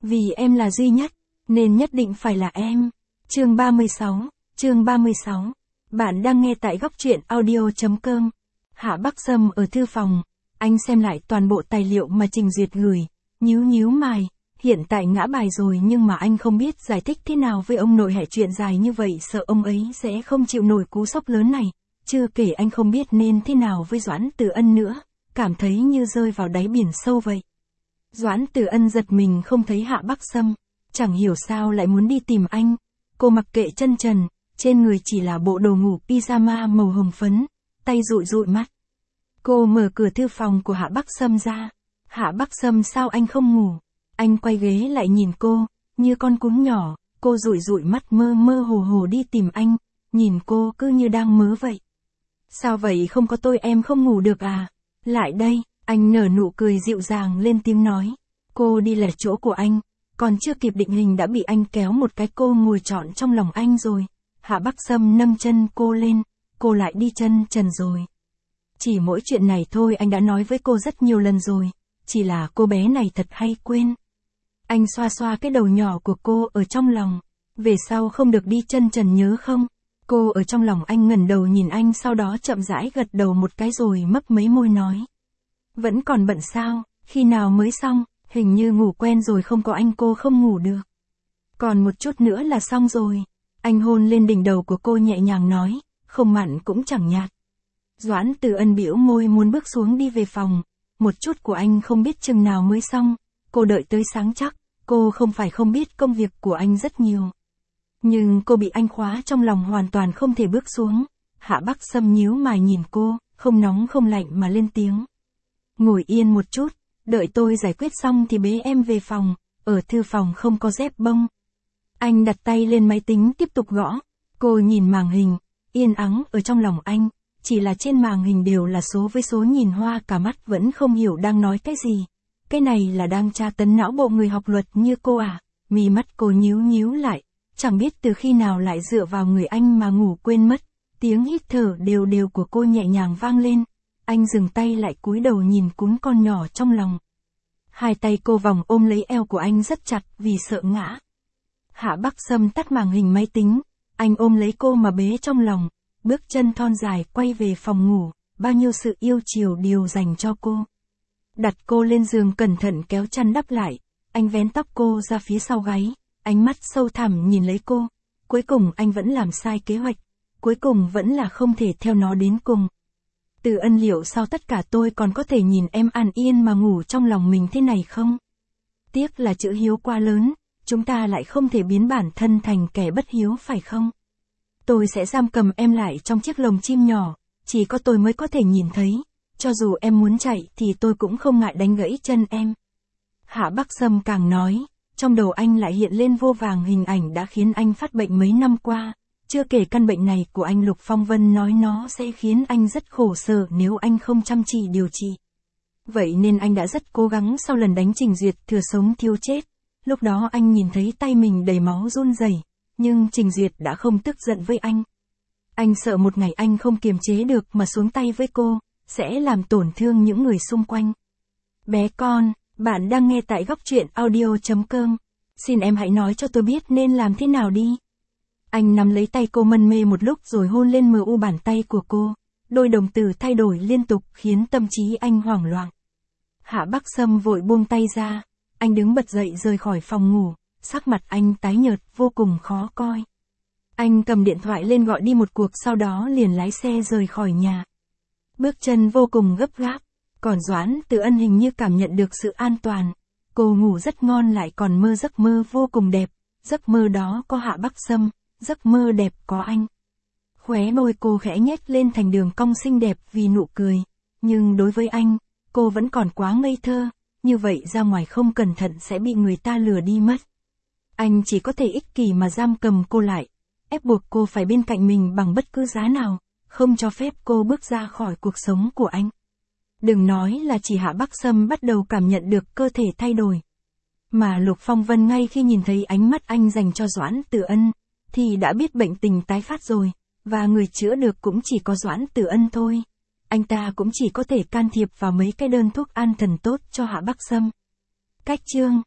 Vì em là duy nhất, nên nhất định phải là em. Chương 36. Bạn đang nghe tại góc truyện audio.com. Hạ Bắc Sâm ở thư phòng. Anh xem lại toàn bộ tài liệu mà Trình Duyệt gửi. Nhíu mày. Hiện tại ngã bài rồi nhưng mà anh không biết giải thích thế nào với ông nội hệ chuyện dài như vậy, sợ ông ấy sẽ không chịu nổi cú sốc lớn này. Chưa kể anh không biết nên thế nào với Doãn Tử Ân nữa. Cảm thấy như rơi vào đáy biển sâu vậy. Doãn Tử Ân giật mình không thấy Hạ Bắc Sâm. Chẳng hiểu sao lại muốn đi tìm anh. Cô mặc kệ chân trần, trên người chỉ là bộ đồ ngủ pyjama màu hồng phấn, tay dụi mắt. Cô mở cửa thư phòng của Hạ Bắc Sâm ra. Hạ Bắc Sâm, sao anh không ngủ? Anh quay ghế lại nhìn cô, như con cún nhỏ. Cô dụi mắt mơ hồ đi tìm anh, nhìn cô cứ như đang mơ vậy. Sao vậy, không có tôi em không ngủ được à? Lại đây, anh nở nụ cười dịu dàng lên tiếng nói. Cô đi lệch chỗ của anh, còn chưa kịp định hình đã bị anh kéo một cái, cô ngồi trọn trong lòng anh rồi. Hạ Bắc Sâm nâng chân cô lên, cô lại đi chân trần rồi. Chỉ mỗi chuyện này thôi anh đã nói với cô rất nhiều lần rồi, chỉ là cô bé này thật hay quên. Anh xoa cái đầu nhỏ của cô ở trong lòng. Về sau không được đi chân trần nhớ không? Cô ở trong lòng anh ngẩng đầu nhìn anh, sau đó chậm rãi gật đầu một cái rồi mấp mấy môi nói. Vẫn còn bận sao, khi nào mới xong? Hình như ngủ quen rồi, không có anh cô không ngủ được. Còn một chút nữa là xong rồi. Anh hôn lên đỉnh đầu của cô nhẹ nhàng nói, không mặn cũng chẳng nhạt. Doãn Tử Ân bĩu môi muốn bước xuống đi về phòng. Một chút của anh không biết chừng nào mới xong. Cô đợi tới sáng chắc. Cô không phải không biết công việc của anh rất nhiều. Nhưng cô bị anh khóa trong lòng, hoàn toàn không thể bước xuống. Hạ Bắc Sâm nhíu mày nhìn cô, không nóng không lạnh mà lên tiếng. Ngồi yên một chút, đợi tôi giải quyết xong thì bế em về phòng, ở thư phòng không có dép bông. Anh đặt tay lên máy tính tiếp tục gõ. Cô nhìn màn hình, yên ắng ở trong lòng anh, chỉ là trên màn hình đều là số với số, nhìn hoa cả mắt vẫn không hiểu đang nói cái gì. Cái này là đang tra tấn não bộ người học luật như cô à? Mí mắt cô nhíu lại, chẳng biết từ khi nào lại dựa vào người anh mà ngủ quên mất. Tiếng hít thở đều của cô nhẹ nhàng vang lên. Anh dừng tay lại, cúi đầu nhìn cún con nhỏ trong lòng. Hai tay cô vòng ôm lấy eo của anh rất chặt vì sợ ngã. Hạ Bắc Sâm tắt màn hình máy tính, anh ôm lấy cô mà bế trong lòng, bước chân thon dài quay về phòng ngủ, bao nhiêu sự yêu chiều đều dành cho cô. Đặt cô lên giường cẩn thận kéo chăn đắp lại, anh vén tóc cô ra phía sau gáy, ánh mắt sâu thẳm nhìn lấy cô. Cuối cùng anh vẫn làm sai kế hoạch, cuối cùng vẫn là không thể theo nó đến cùng. Tử Ân, liệu sau tất cả tôi còn có thể nhìn em an yên mà ngủ trong lòng mình thế này không? Tiếc là chữ hiếu quá lớn, chúng ta lại không thể biến bản thân thành kẻ bất hiếu phải không? Tôi sẽ giam cầm em lại trong chiếc lồng chim nhỏ, chỉ có tôi mới có thể nhìn thấy. Cho dù em muốn chạy thì tôi cũng không ngại đánh gãy chân em. Hạ Bắc Sâm càng nói, trong đầu anh lại hiện lên vô vàng hình ảnh đã khiến anh phát bệnh mấy năm qua. Chưa kể căn bệnh này của anh, Lục Phong Vân nói nó sẽ khiến anh rất khổ sở nếu anh không chăm chỉ điều trị. Vậy nên anh đã rất cố gắng. Sau lần đánh Trình Duyệt thừa sống thiếu chết, lúc đó anh nhìn thấy tay mình đầy máu run rẩy, nhưng Trình Duyệt đã không tức giận với anh. Anh sợ một ngày anh không kiềm chế được mà xuống tay với cô, sẽ làm tổn thương những người xung quanh. Bé con, bạn đang nghe tại góc truyện audio.com. Xin em hãy nói cho tôi biết nên làm thế nào đi. Anh nắm lấy tay cô mân mê một lúc rồi hôn lên mờ u bàn tay của cô. Đôi đồng tử thay đổi liên tục khiến tâm trí anh hoảng loạn. Hạ Bắc Sâm vội buông tay ra. Anh đứng bật dậy rời khỏi phòng ngủ. Sắc mặt anh tái nhợt vô cùng khó coi. Anh cầm điện thoại lên gọi đi một cuộc, sau đó liền lái xe rời khỏi nhà. Bước chân vô cùng gấp gáp. Còn Doãn Tử Ân hình như cảm nhận được sự an toàn. Cô ngủ rất ngon, lại còn mơ giấc mơ vô cùng đẹp. Giấc mơ đó có Hạ Bắc Sâm, giấc mơ đẹp có anh. Khóe môi cô khẽ nhếch lên thành đường cong xinh đẹp vì nụ cười. Nhưng đối với anh, cô vẫn còn quá ngây thơ. Như vậy ra ngoài không cẩn thận sẽ bị người ta lừa đi mất. Anh chỉ có thể ích kỷ mà giam cầm cô lại, ép buộc cô phải bên cạnh mình bằng bất cứ giá nào, không cho phép cô bước ra khỏi cuộc sống của anh. Đừng nói là chỉ Hạ Bắc Sâm bắt đầu cảm nhận được cơ thể thay đổi. Mà Lục Phong Vân ngay khi nhìn thấy ánh mắt anh dành cho Doãn Tử Ân, thì đã biết bệnh tình tái phát rồi, và người chữa được cũng chỉ có Doãn Tử Ân thôi. Anh ta cũng chỉ có thể can thiệp vào mấy cái đơn thuốc an thần tốt cho Hạ Bắc Sâm. Cách chương